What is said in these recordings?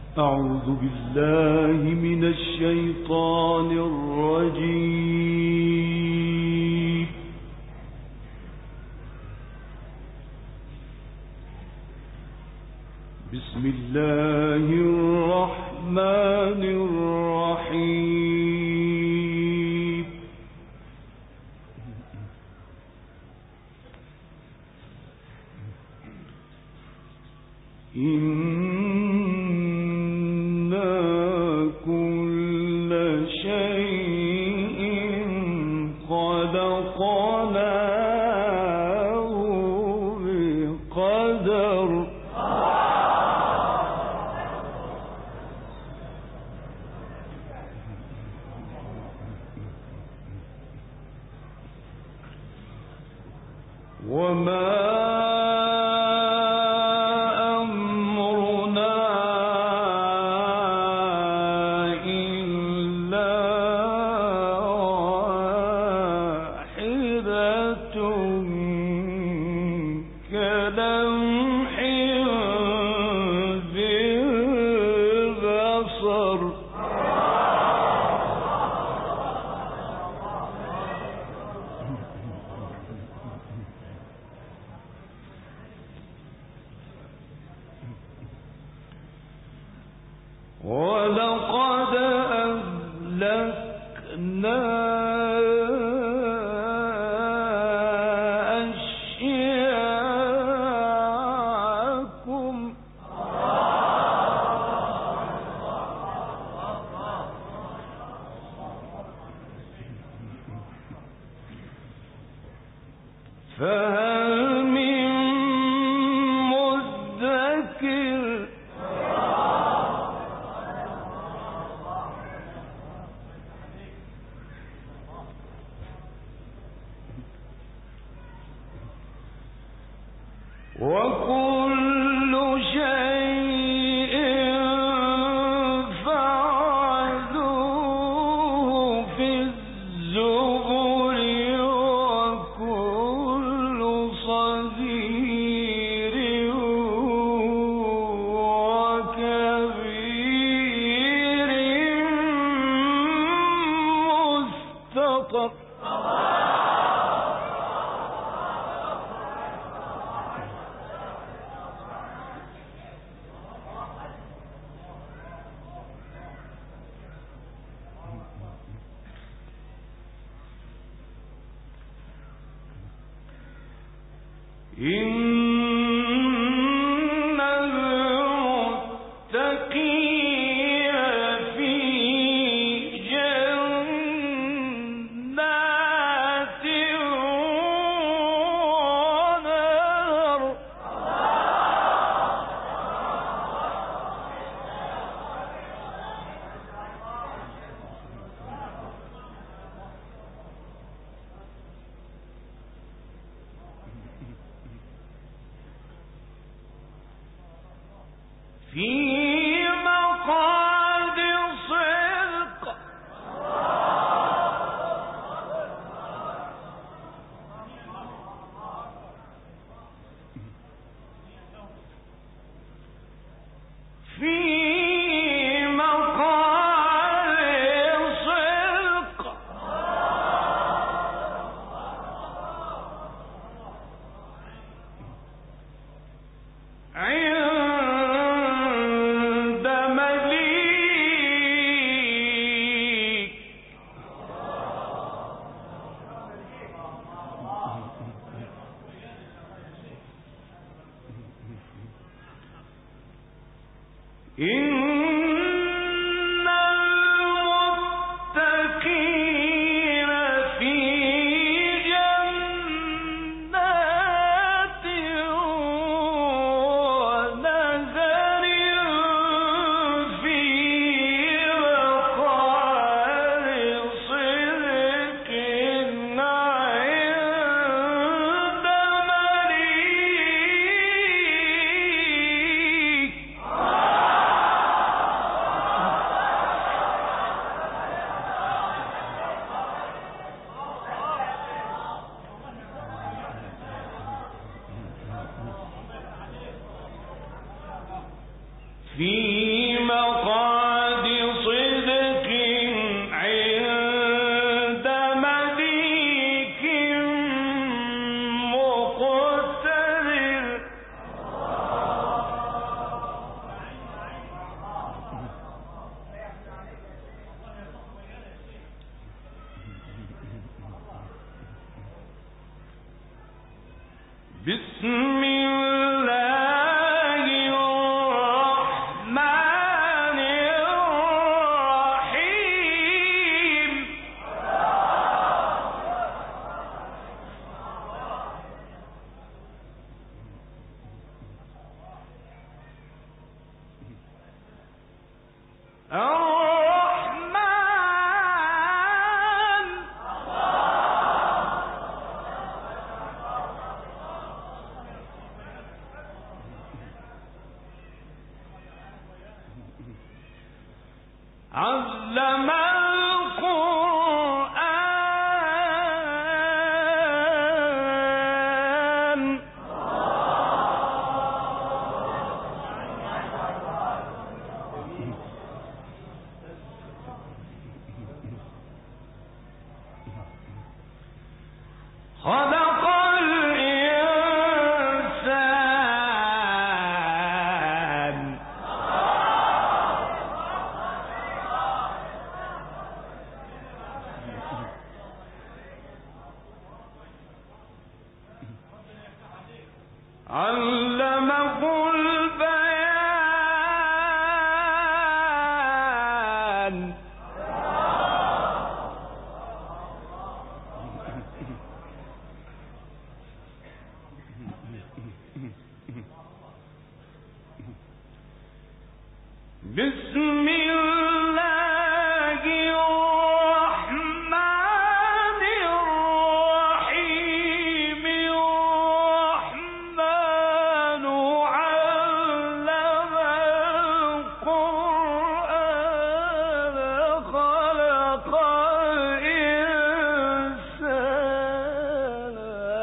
أعوذ بالله من الشيطان الرجيم. بسم الله الرحمن الرحيم. ولقد أهلكنا أشياءكم فهل من مدكر وكل شيء فعلوه في الزبر وكل صغير وكبير مستطر إن المتقين في جنات ونهر في مقعد صدق في مقعد صدق عند مليك إن المتقين في جنات ونهر في مقعد صدق عند مليك. بسم الله الرحمن الرحيم علم القرآن خلق الإنسان علمه البيان بسم الله الرحمن الرحيم الرحمن علم القرآن خلق الإنسان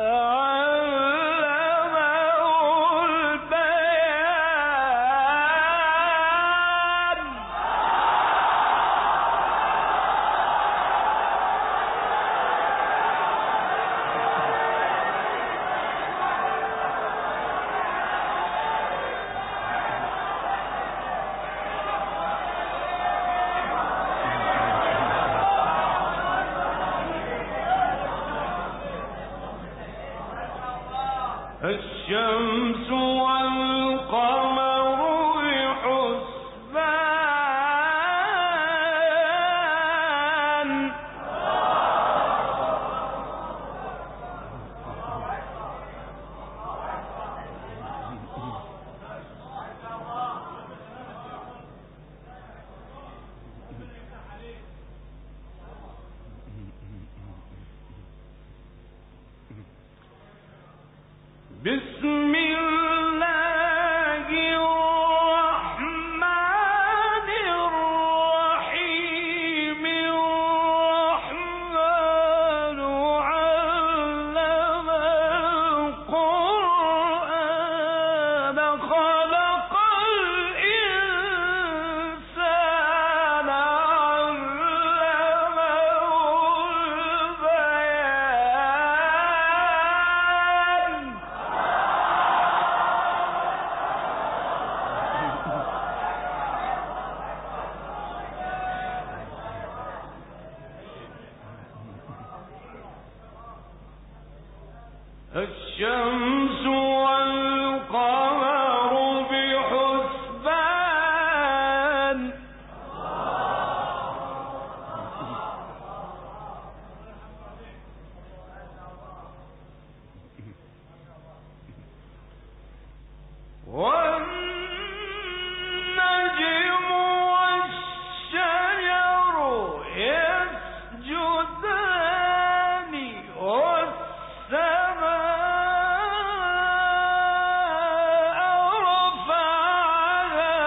علمه البيان الشمس والقمر بحسبان بسم الله الرحمن الرحيم الرحمن علم القرآن خلق الإنسان علمه البيان الشمس والقمر بحسبان والنجم والشجر يسجدان والسماء رفعها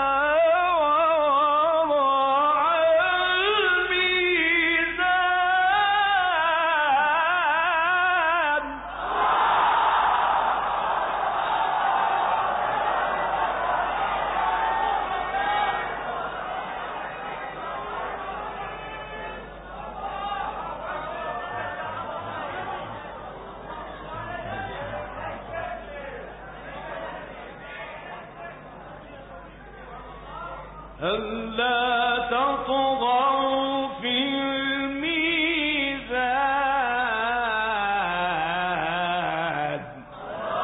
ووضع الميزان ألا تطغوا في الميزان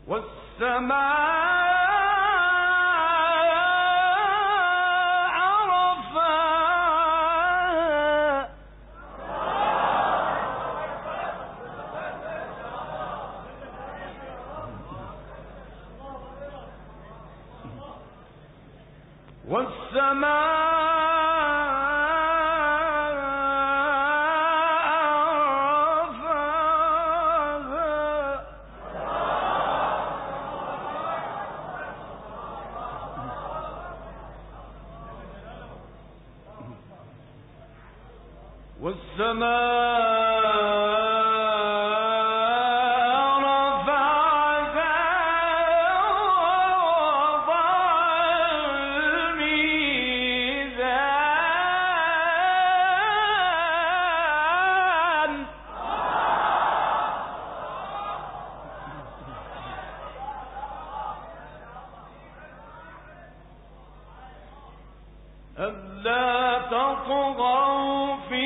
ألا تطغوا في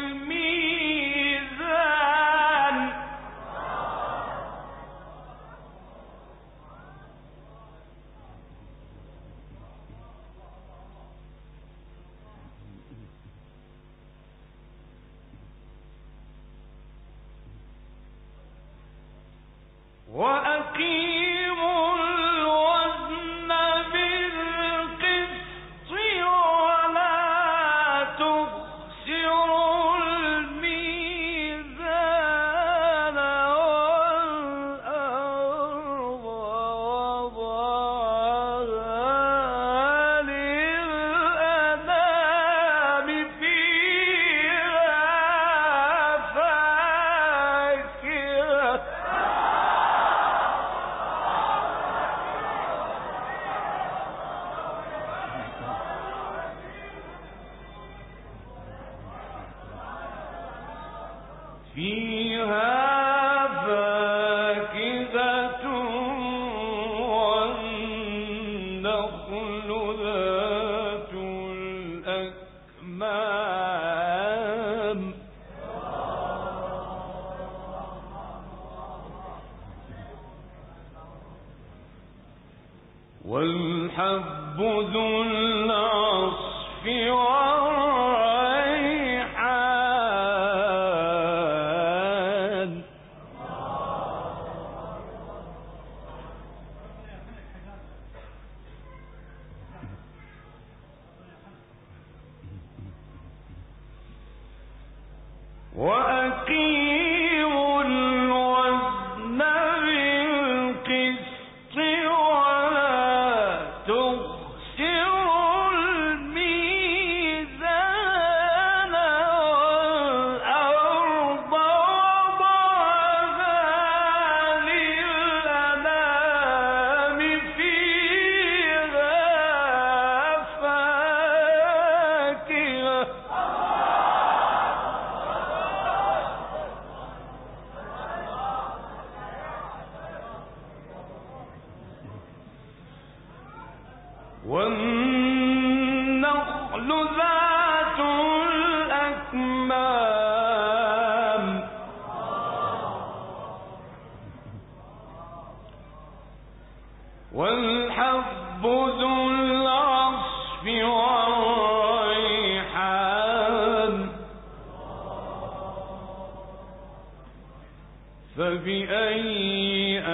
الميزان وأقيموا الوزن بالقسط ولا تخسروا الميزان والأرض وضعها للأنام فيها فاكهة والنخل ذات الأكمام والحب ذو العصف والريحان وأقيموا الوزن بالقسط ولا تخسروا الميزان والأرض وضعها للأنام فيها فاكهة والنخل ذات الأكمام والحب ذو العصف والريحان فبأي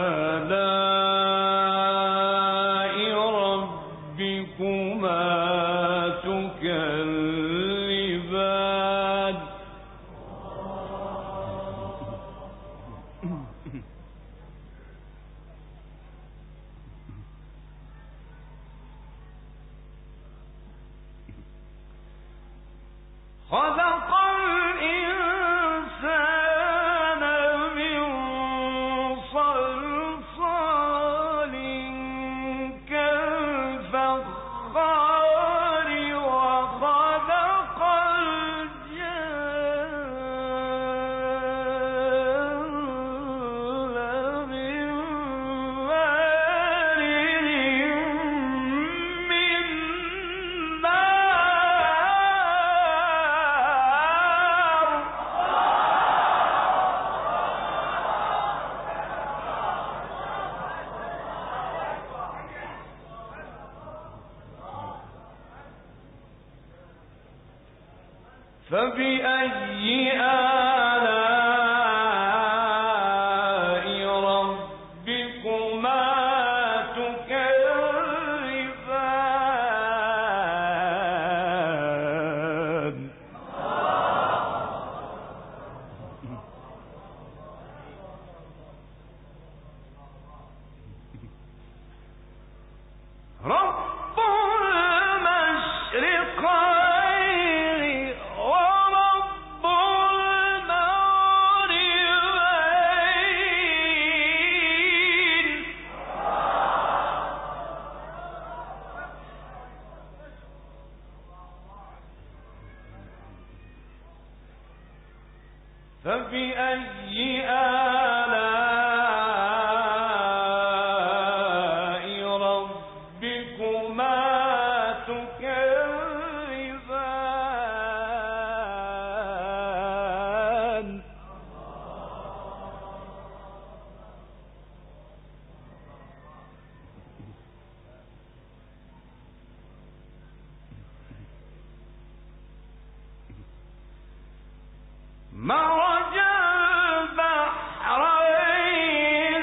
آلاء ربكما تكذبان خلق الإنسان من صلصال كالفخار وخلق الجن من مارج من نار فبأي آلاء ربكما تكذبان رب المشرقين ورب المغربين فبأي آلاء ربكما تكذبان مرج البحرين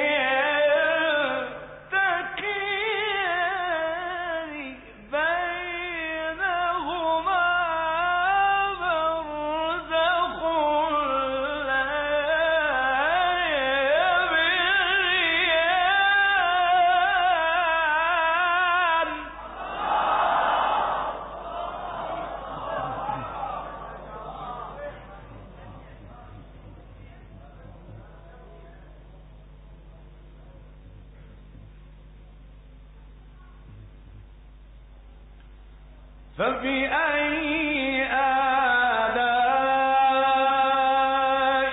يلتقيان بينهما برزخ لا يبغيان فبأي آلاء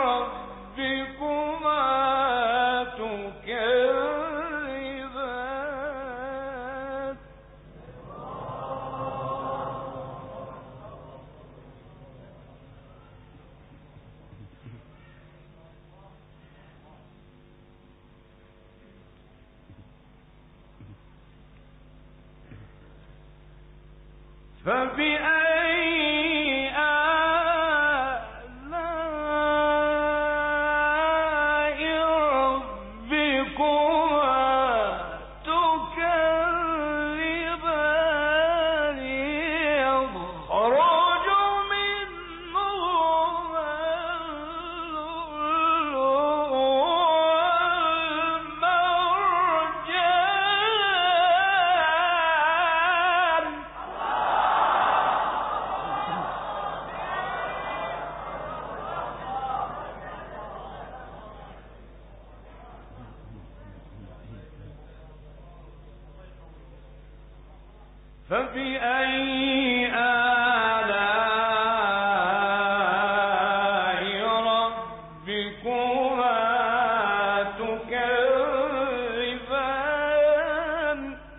ربكما تكذبان فبأي آلاء ربكما تكذبان يخرج منهما اللؤلؤ والمرجان فبأي آلاء ربكما تكذبان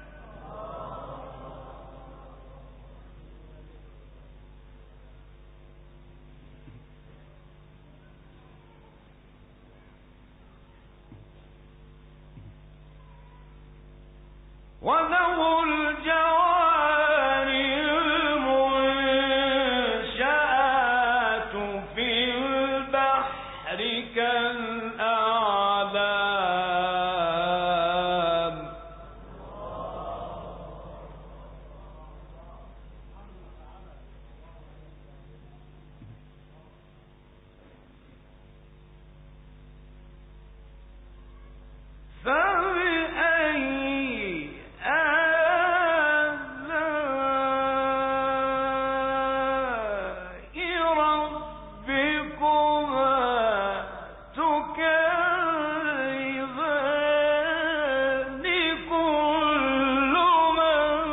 وله الجوار المنشآت في البحر كالأعلام فبأي آلاء ربكما تكذبان كل من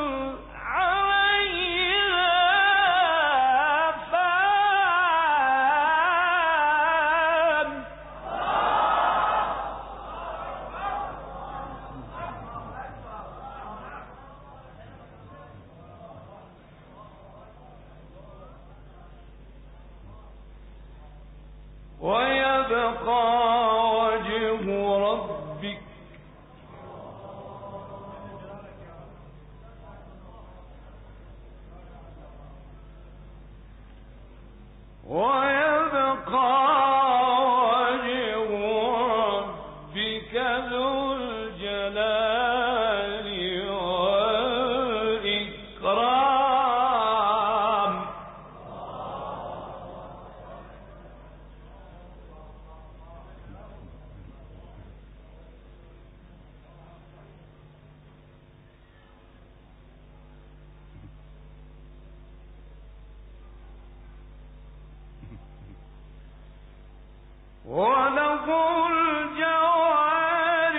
عليها فان ويبقى وجه ربك وله الجوار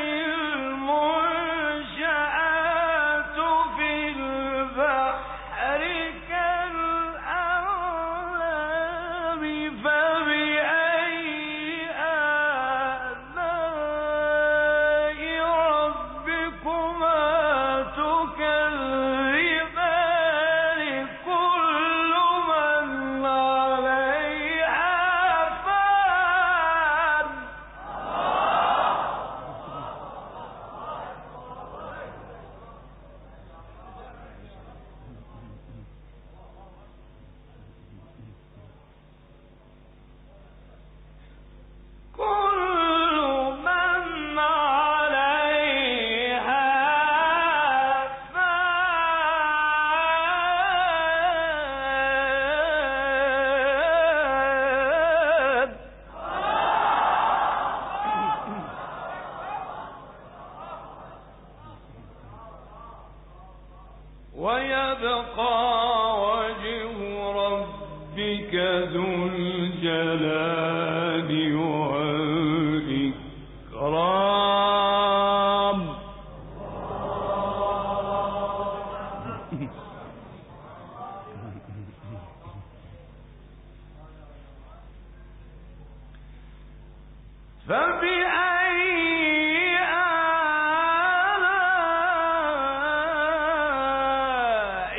المنشآت في البحر كالأعلام فبأي آلاء ربكما تكذبان كل من عليها فان كل من عليها فان ويبقى وجه ربك ذو الجلال والإكرام فبأي آلاء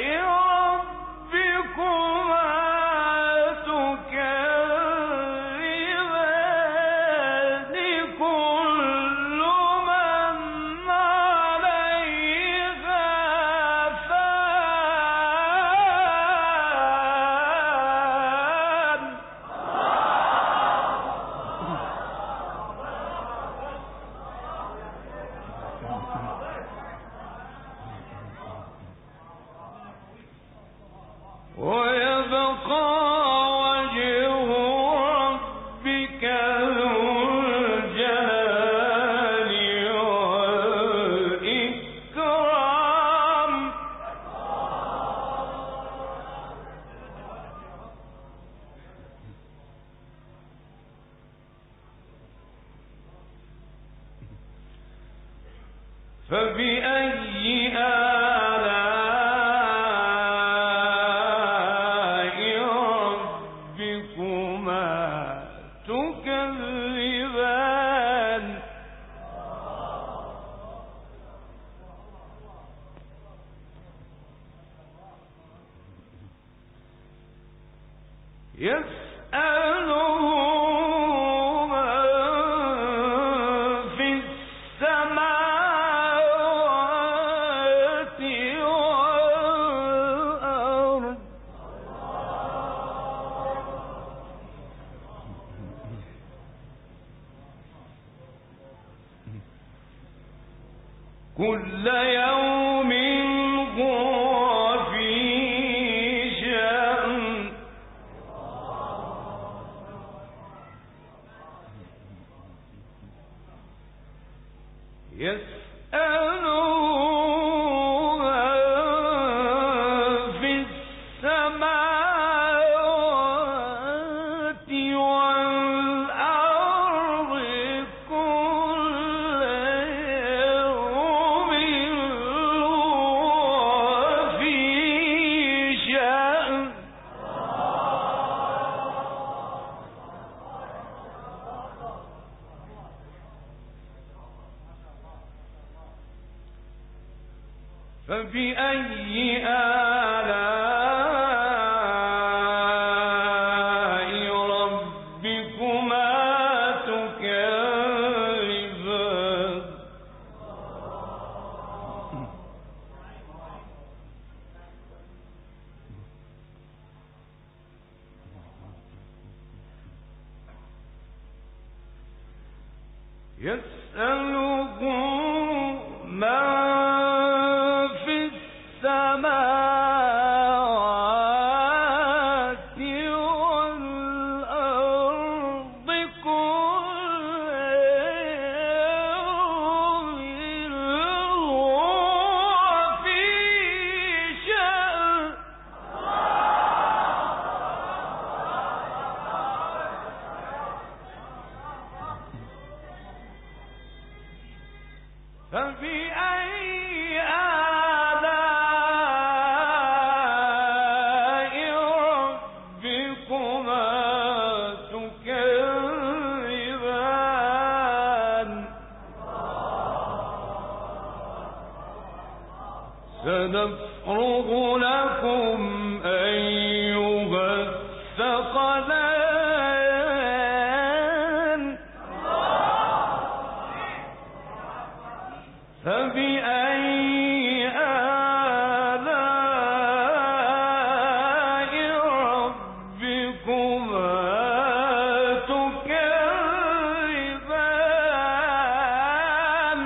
ربكما تكذبان كل من عليها فان ويبقى وجه ربك ذو الجلال والإكرام فبأي آلاء ربكما تكذبان يسأله من في السماوات والأرض كل يوم هو في شأن يسأله من في السماوات والأرض كل يوم هو في شأن فبأي آلاء ربكما تكذبان يسأله من في السماوات والأرض كل هو في شأن فبأي آلاء ربكما تكذبان سنفرغ لكم أيها الثقلان فبأي آلاء ربكما تكذبان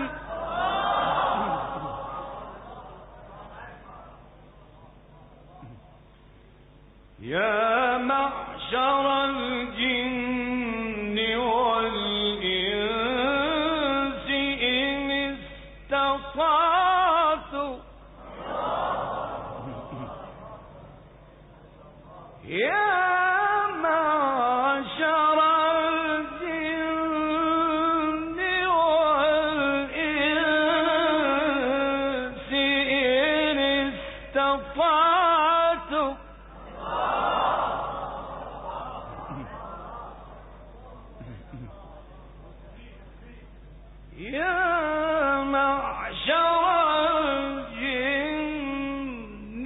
يا معشر الجن والإنس إن استطعتم يا معشر الجن والإنس إن استطعتم يا معشر الجن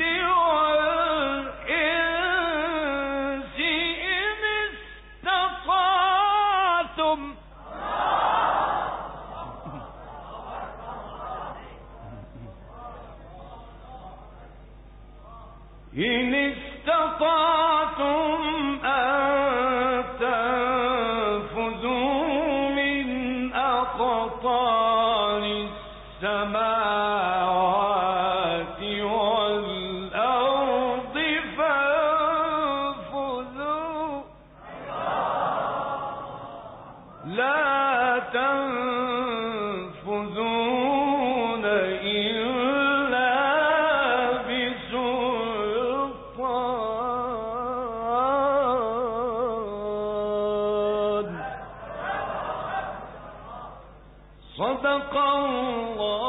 والإنس إن استطعتم أن تنفذوا من أقطار السماوات والأرض فانفذوا لا تنفذون إلا بسلطان صدق الله